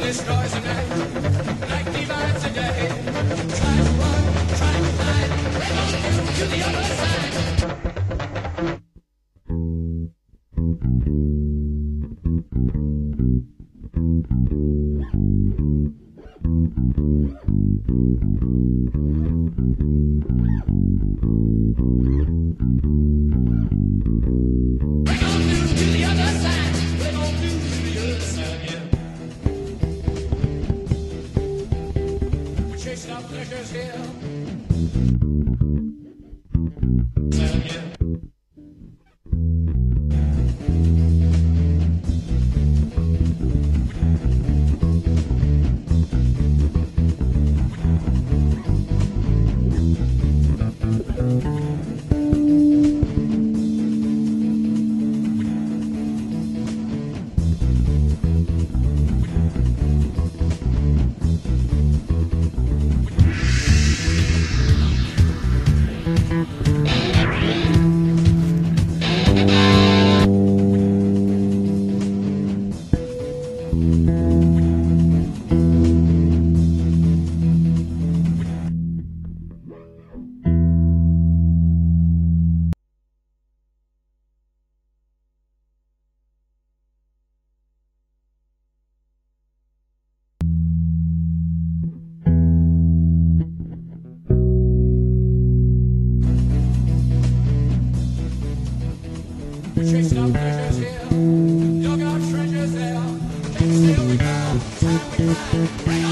destroys the night, night divides the day. Try to run, try to hide, we're gonna move to the other side. We're gonna move to the other side. We're gonna move to the other side, yeah. We're chasing our pleasures here. Side, yeah. We're chasing our pleasures here. Dug our treasures there. Can't steal we go. Time we find.